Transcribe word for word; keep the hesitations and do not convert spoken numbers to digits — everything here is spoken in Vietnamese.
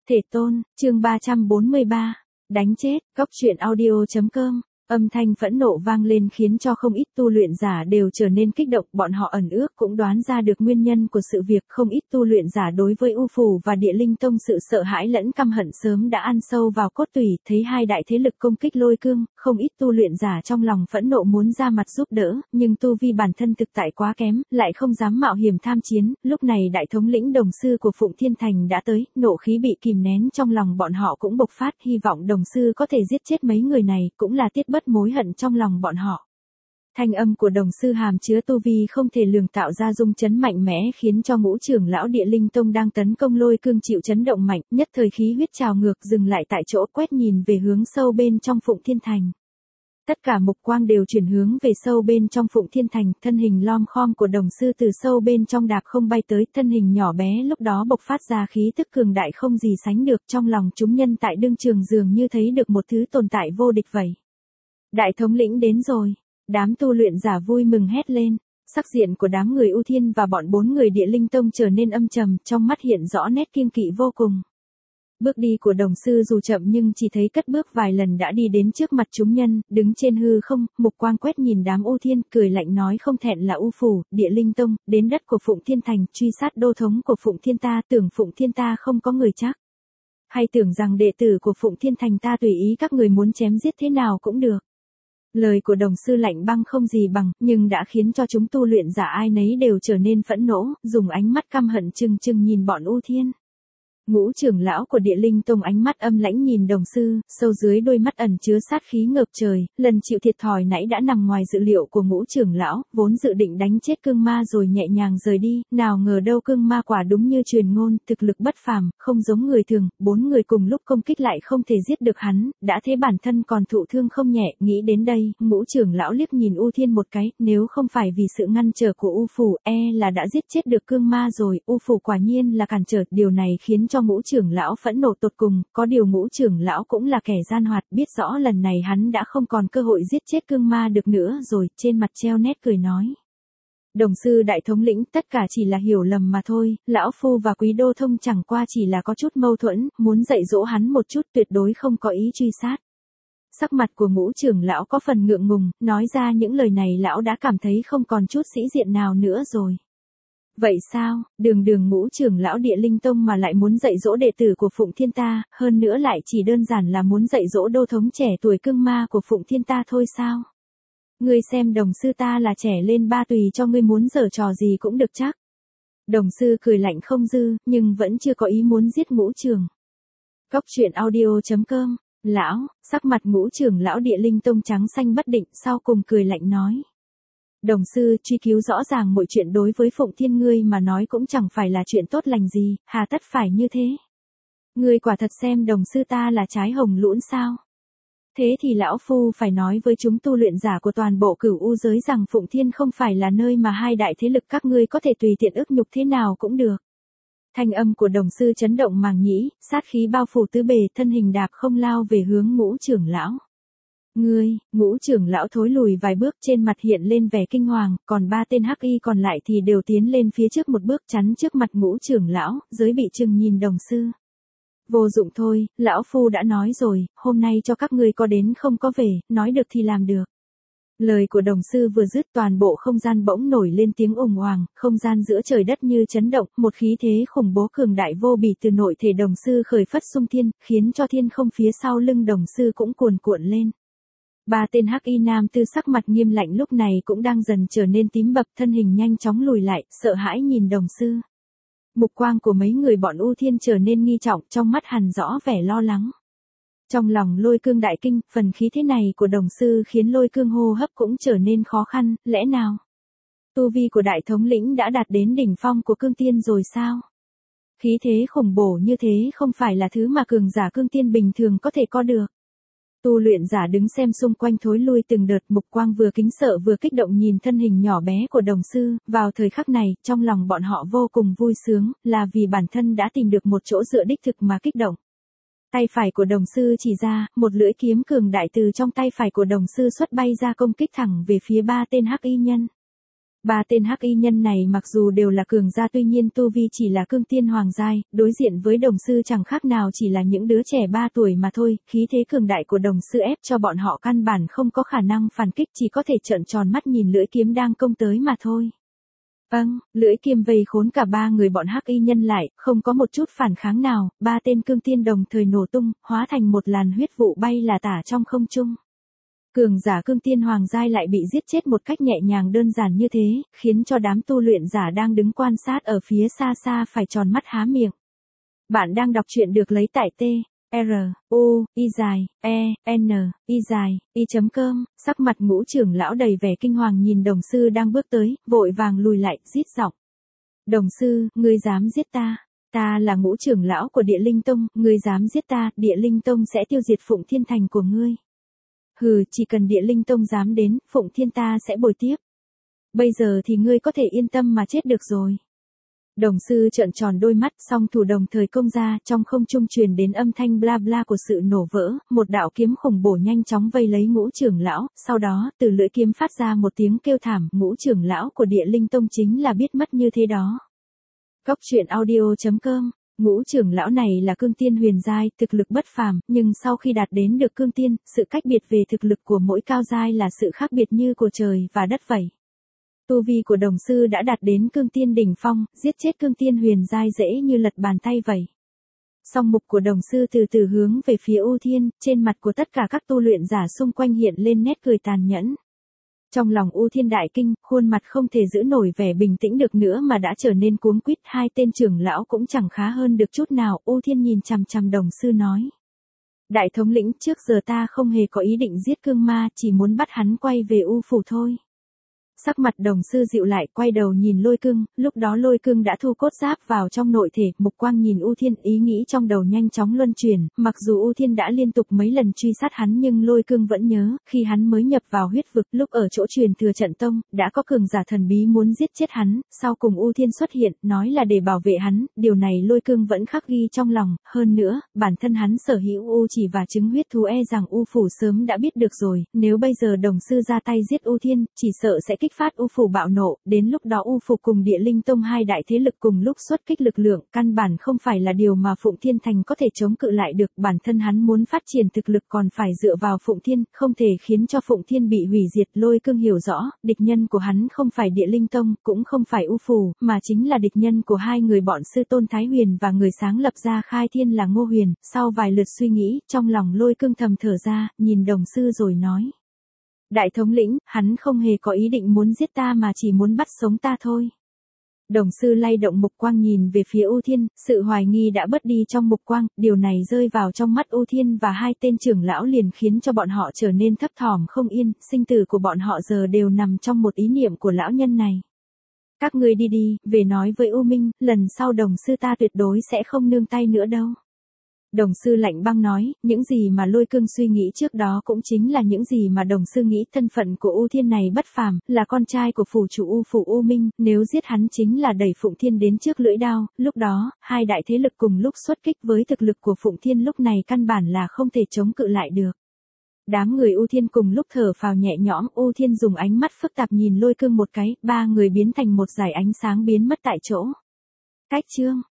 Thể tôn, chương ba trăm bốn mươi ba, đánh chết, góc truyện audio chấm com. Âm thanh phẫn nộ vang lên khiến cho không ít tu luyện giả đều trở nên kích động, bọn họ ẩn ước cũng đoán ra được nguyên nhân của sự việc, không ít tu luyện giả đối với U Phù và Địa Linh Tông sự sợ hãi lẫn căm hận sớm đã ăn sâu vào cốt tủy, thấy hai đại thế lực công kích Lôi Cương, không ít tu luyện giả trong lòng phẫn nộ muốn ra mặt giúp đỡ, nhưng tu vi bản thân thực tại quá kém, lại không dám mạo hiểm tham chiến, lúc này đại thống lĩnh Đồng Sư của Phụng Thiên Thành đã tới, nộ khí bị kìm nén trong lòng bọn họ cũng bộc phát, hy vọng Đồng Sư có thể giết chết mấy người này, cũng là tiết bất mối hận trong lòng bọn họ. Thanh âm của Đồng Sư hàm chứa tu vi không thể lường tạo ra rung chấn mạnh mẽ khiến cho ngũ trưởng lão Địa Linh Tông đang tấn công Lôi Cương chịu chấn động mạnh, nhất thời khí huyết trào ngược dừng lại tại chỗ quét nhìn về hướng sâu bên trong Phụng Thiên Thành. Tất cả mục quang đều chuyển hướng về sâu bên trong Phụng Thiên Thành, thân hình lom khom của Đồng Sư từ sâu bên trong đạp không bay tới, thân hình nhỏ bé lúc đó bộc phát ra khí tức cường đại không gì sánh được, trong lòng chúng nhân tại đương trường dường như thấy được một thứ tồn tại vô địch vậy. Đại thống lĩnh đến rồi, đám tu luyện giả vui mừng hét lên, sắc diện của đám người ưu thiên và bọn bốn người Địa Linh Tông trở nên âm trầm, trong mắt hiện rõ nét kiêng kỵ vô cùng. Bước đi của Đồng Sư dù chậm nhưng chỉ thấy cất bước vài lần đã đi đến trước mặt chúng nhân, đứng trên hư không, mục quang quét nhìn đám ưu thiên, cười lạnh nói không thẹn là U Phù, Địa Linh Tông, đến đất của Phụng Thiên Thành, truy sát đô thống của Phụng Thiên ta, tưởng Phụng Thiên ta không có người chắc. Hay tưởng rằng đệ tử của Phụng Thiên Thành ta tùy ý các người muốn chém giết thế nào cũng được. Lời của Đồng Sư lạnh băng không gì bằng, nhưng đã khiến cho chúng tu luyện giả ai nấy đều trở nên phẫn nộ, dùng ánh mắt căm hận trừng trừng nhìn bọn ưu thiên. Ngũ trưởng lão của Địa Linh Tông ánh mắt âm lãnh nhìn Đồng Sư, sâu dưới đôi mắt ẩn chứa sát khí ngập trời, lần chịu thiệt thòi nãy đã nằm ngoài dự liệu của ngũ trưởng lão, vốn dự định đánh chết cương ma rồi nhẹ nhàng rời đi, nào ngờ đâu cương ma quả đúng như truyền ngôn, thực lực bất phàm, không giống người thường, bốn người cùng lúc công kích lại không thể giết được hắn, đã thế bản thân còn thụ thương không nhẹ, nghĩ đến đây, ngũ trưởng lão liếc nhìn U Thiên một cái, nếu không phải vì sự ngăn trở của U Phù, e là đã giết chết được cương ma rồi, U Phù quả nhiên là cản trở, điều này khiến cho ngũ trưởng lão phẫn nộ tột cùng, có điều ngũ trưởng lão cũng là kẻ gian hoạt, biết rõ lần này hắn đã không còn cơ hội giết chết cương ma được nữa rồi, trên mặt treo nét cười nói. Đồng Sư đại thống lĩnh, tất cả chỉ là hiểu lầm mà thôi, lão phu và Quý Đô Thông chẳng qua chỉ là có chút mâu thuẫn, muốn dạy dỗ hắn một chút, tuyệt đối không có ý truy sát. Sắc mặt của ngũ trưởng lão có phần ngượng ngùng, nói ra những lời này lão đã cảm thấy không còn chút sĩ diện nào nữa rồi. Vậy sao, đường đường ngũ trưởng lão Địa Linh Tông mà lại muốn dạy dỗ đệ tử của Phụng Thiên ta, hơn nữa lại chỉ đơn giản là muốn dạy dỗ đô thống trẻ tuổi cương ma của Phụng Thiên ta thôi sao? Ngươi xem Đồng Sư ta là trẻ lên ba tùy cho ngươi muốn giở trò gì cũng được chắc. Đồng Sư cười lạnh không dư, nhưng vẫn chưa có ý muốn giết ngũ trưởng. Góc truyện audio chấm com, lão, sắc mặt ngũ trưởng lão Địa Linh Tông trắng xanh bất định, sau cùng cười lạnh nói. Đồng Sư, truy cứu rõ ràng mọi chuyện đối với Phụng Thiên ngươi mà nói cũng chẳng phải là chuyện tốt lành gì, hà tất phải như thế. Ngươi quả thật xem Đồng Sư ta là trái hồng lũn sao? Thế thì lão phu phải nói với chúng tu luyện giả của toàn bộ Cửu U giới rằng Phụng Thiên không phải là nơi mà hai đại thế lực các ngươi có thể tùy tiện ức nhục thế nào cũng được. Thanh âm của Đồng Sư chấn động màng nhĩ, sát khí bao phủ tứ bề, thân hình đạp không lao về hướng ngũ trưởng lão. Ngươi, ngũ trưởng lão thối lùi vài bước, trên mặt hiện lên vẻ kinh hoàng, còn ba tên hắc y còn lại thì đều tiến lên phía trước một bước chắn trước mặt ngũ trưởng lão, giới bị trừng nhìn Đồng Sư. Vô dụng thôi, lão phu đã nói rồi, hôm nay cho các ngươi có đến không có về, nói được thì làm được. Lời của Đồng Sư vừa dứt toàn bộ không gian bỗng nổi lên tiếng ùng oàng, không gian giữa trời đất như chấn động, một khí thế khủng bố cường đại vô bì từ nội thể Đồng Sư khởi phất xung thiên, khiến cho thiên không phía sau lưng Đồng Sư cũng cuồn cuộn lên. Ba tên hắc y nam tư sắc mặt nghiêm lạnh lúc này cũng đang dần trở nên tím bập, thân hình nhanh chóng lùi lại, sợ hãi nhìn Đồng Sư. Mục quang của mấy người bọn ưu thiên trở nên nghi trọng, trong mắt hằn rõ vẻ lo lắng. Trong lòng Lôi Cương đại kinh, phần khí thế này của Đồng Sư khiến Lôi Cương hô hấp cũng trở nên khó khăn, lẽ nào? Tu vi của đại thống lĩnh đã đạt đến đỉnh phong của cương tiên rồi sao? Khí thế khủng bổ như thế không phải là thứ mà cường giả cương tiên bình thường có thể có được. Tu luyện giả đứng xem xung quanh thối lui từng đợt, mục quang vừa kính sợ vừa kích động nhìn thân hình nhỏ bé của Đồng Sư, vào thời khắc này, trong lòng bọn họ vô cùng vui sướng, là vì bản thân đã tìm được một chỗ dựa đích thực mà kích động. Tay phải của Đồng Sư chỉ ra, một lưỡi kiếm cường đại từ trong tay phải của Đồng Sư xuất bay ra công kích thẳng về phía ba tên hắc y nhân. Ba tên hắc y nhân này mặc dù đều là cường gia tuy nhiên tu vi chỉ là cương tiên hoàng giai, đối diện với đồng sư chẳng khác nào chỉ là những đứa trẻ ba tuổi mà thôi, khí thế cường đại của đồng sư ép cho bọn họ căn bản không có khả năng phản kích, chỉ có thể trợn tròn mắt nhìn lưỡi kiếm đang công tới mà thôi. Vâng, lưỡi kiếm vây khốn cả ba người bọn hắc y nhân lại, không có một chút phản kháng nào, ba tên cương tiên đồng thời nổ tung, hóa thành một làn huyết vụ bay là tả trong không trung. Cường giả cương tiên hoàng giai lại bị giết chết một cách nhẹ nhàng đơn giản như thế, khiến cho đám tu luyện giả đang đứng quan sát ở phía xa xa phải tròn mắt há miệng. Bạn đang đọc truyện được lấy tại T, R, U, Y dài, E, N, Y dài, Y chấm cơm, sắc mặt ngũ trưởng lão đầy vẻ kinh hoàng nhìn đồng sư đang bước tới, vội vàng lùi lại, rít giọng. Đồng sư, ngươi dám giết ta? Ta là ngũ trưởng lão của Địa Linh Tông, ngươi dám giết ta, Địa Linh Tông sẽ tiêu diệt Phụng Thiên Thành của ngươi. Hừ, chỉ cần Địa Linh Tông dám đến, Phụng Thiên ta sẽ bồi tiếp. Bây giờ thì ngươi có thể yên tâm mà chết được rồi. Đồng sư trợn tròn đôi mắt, song thủ đồng thời công ra, trong không trung truyền đến âm thanh bla bla của sự nổ vỡ, một đạo kiếm khủng bổ nhanh chóng vây lấy ngũ trưởng lão, sau đó, từ lưỡi kiếm phát ra một tiếng kêu thảm, ngũ trưởng lão của Địa Linh Tông chính là biết mất như thế đó. Cốc truyện audio chấm com. Ngũ trưởng lão này là cương tiên huyền giai, thực lực bất phàm, nhưng sau khi đạt đến được cương tiên, sự cách biệt về thực lực của mỗi cao giai là sự khác biệt như của trời và đất vậy. Tu vi của đồng sư đã đạt đến cương tiên đỉnh phong, giết chết cương tiên huyền giai dễ như lật bàn tay vậy. Song mục của đồng sư từ từ hướng về phía U Thiên, trên mặt của tất cả các tu luyện giả xung quanh hiện lên nét cười tàn nhẫn. Trong lòng U Thiên đại kinh, khuôn mặt không thể giữ nổi vẻ bình tĩnh được nữa mà đã trở nên cuống quýt, hai tên trưởng lão cũng chẳng khá hơn được chút nào. U Thiên nhìn chằm chằm đồng sư nói. Đại thống lĩnh, trước giờ ta không hề có ý định giết cương ma, chỉ muốn bắt hắn quay về U phủ thôi. Sắc mặt đồng sư dịu lại, quay đầu nhìn Lôi Cương, lúc đó Lôi Cương đã thu cốt giáp vào trong nội thể, mục quang nhìn U Thiên, ý nghĩ trong đầu nhanh chóng luân chuyển, mặc dù U Thiên đã liên tục mấy lần truy sát hắn nhưng Lôi Cương vẫn nhớ, khi hắn mới nhập vào huyết vực, lúc ở chỗ truyền thừa trận tông, đã có cường giả thần bí muốn giết chết hắn, sau cùng U Thiên xuất hiện, nói là để bảo vệ hắn, điều này Lôi Cương vẫn khắc ghi trong lòng, hơn nữa, bản thân hắn sở hữu U chỉ và trứng huyết thú e rằng U phủ sớm đã biết được rồi, nếu bây giờ đồng sư ra tay giết U Thiên, chỉ sợ sẽ kích phát U phủ bạo nộ, đến lúc đó U phủ cùng Địa Linh Tông hai đại thế lực cùng lúc xuất kích lực lượng, căn bản không phải là điều mà Phụng Thiên Thành có thể chống cự lại được, bản thân hắn muốn phát triển thực lực còn phải dựa vào Phụng Thiên, không thể khiến cho Phụng Thiên bị hủy diệt. Lôi Cương hiểu rõ, địch nhân của hắn không phải Địa Linh Tông, cũng không phải U phủ, mà chính là địch nhân của hai người bọn sư tôn Thái Huyền và người sáng lập ra Khai Thiên là Ngô Huyền. Sau vài lượt suy nghĩ, trong lòng Lôi Cương thầm thở ra, nhìn đồng sư rồi nói. Đại thống lĩnh, hắn không hề có ý định muốn giết ta mà chỉ muốn bắt sống ta thôi. Đồng sư lay động mục quang nhìn về phía U Thiên, sự hoài nghi đã bớt đi trong mục quang, điều này rơi vào trong mắt U Thiên và hai tên trưởng lão liền khiến cho bọn họ trở nên thấp thỏm không yên, sinh tử của bọn họ giờ đều nằm trong một ý niệm của lão nhân này. Các ngươi đi đi, về nói với U Minh, lần sau đồng sư ta tuyệt đối sẽ không nương tay nữa đâu. Đồng sư lạnh băng nói, những gì mà Lôi Cương suy nghĩ trước đó cũng chính là những gì mà đồng sư nghĩ, thân phận của U Thiên này bất phàm, là con trai của phủ chủ U phủ U Minh, nếu giết hắn chính là đẩy Phụng Thiên đến trước lưỡi đao, lúc đó, hai đại thế lực cùng lúc xuất kích với thực lực của Phụng Thiên lúc này căn bản là không thể chống cự lại được. Đám người U Thiên cùng lúc thở phào nhẹ nhõm, U Thiên dùng ánh mắt phức tạp nhìn Lôi Cương một cái, ba người biến thành một dải ánh sáng biến mất tại chỗ. Cách chương